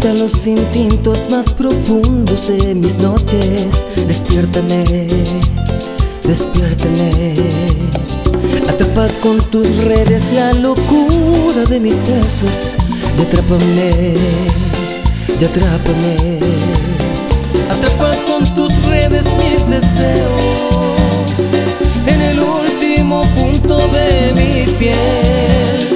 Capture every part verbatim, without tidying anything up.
Despierta los instintos más profundos de mis noches. Despiértame, despiértame. Atrapa con tus redes la locura de mis besos. Y atrápame, y atrápame. Atrapa con tus redes mis deseos en el último punto de mi piel.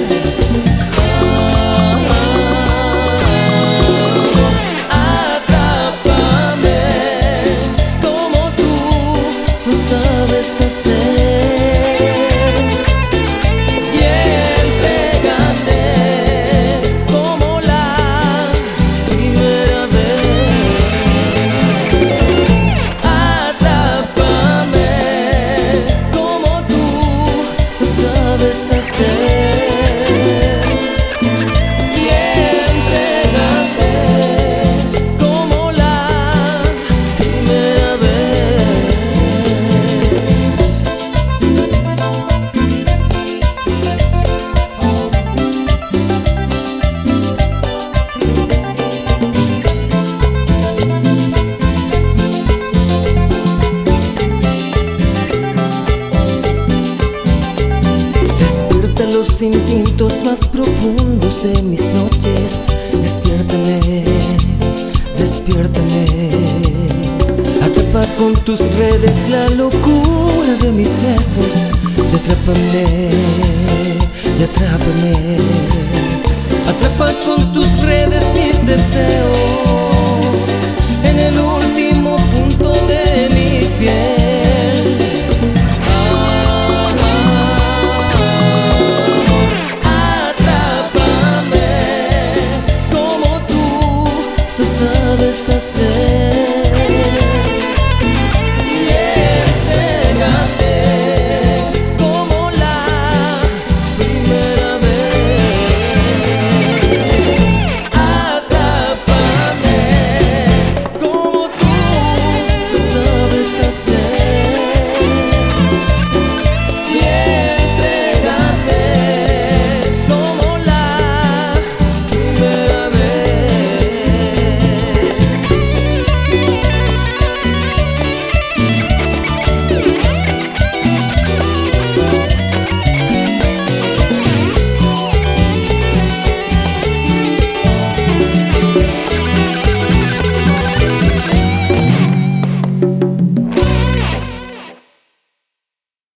Sabes hacer y entrégate como la primera vez. Atrápame como tú lo sabes hacer y entrégate como la primera vez. Los instintos más profundos de mis noches. Despiértame, despiértame. Atrapa con tus redes la locura de mis besos. Y atrápame, y atrápame. Atrapa con tus redes mis deseos en el último punto de mi piel. Sabes hacer y entrégate como la primera vez. Atrápame como tú sabes hacer y entrégate como la primera vez.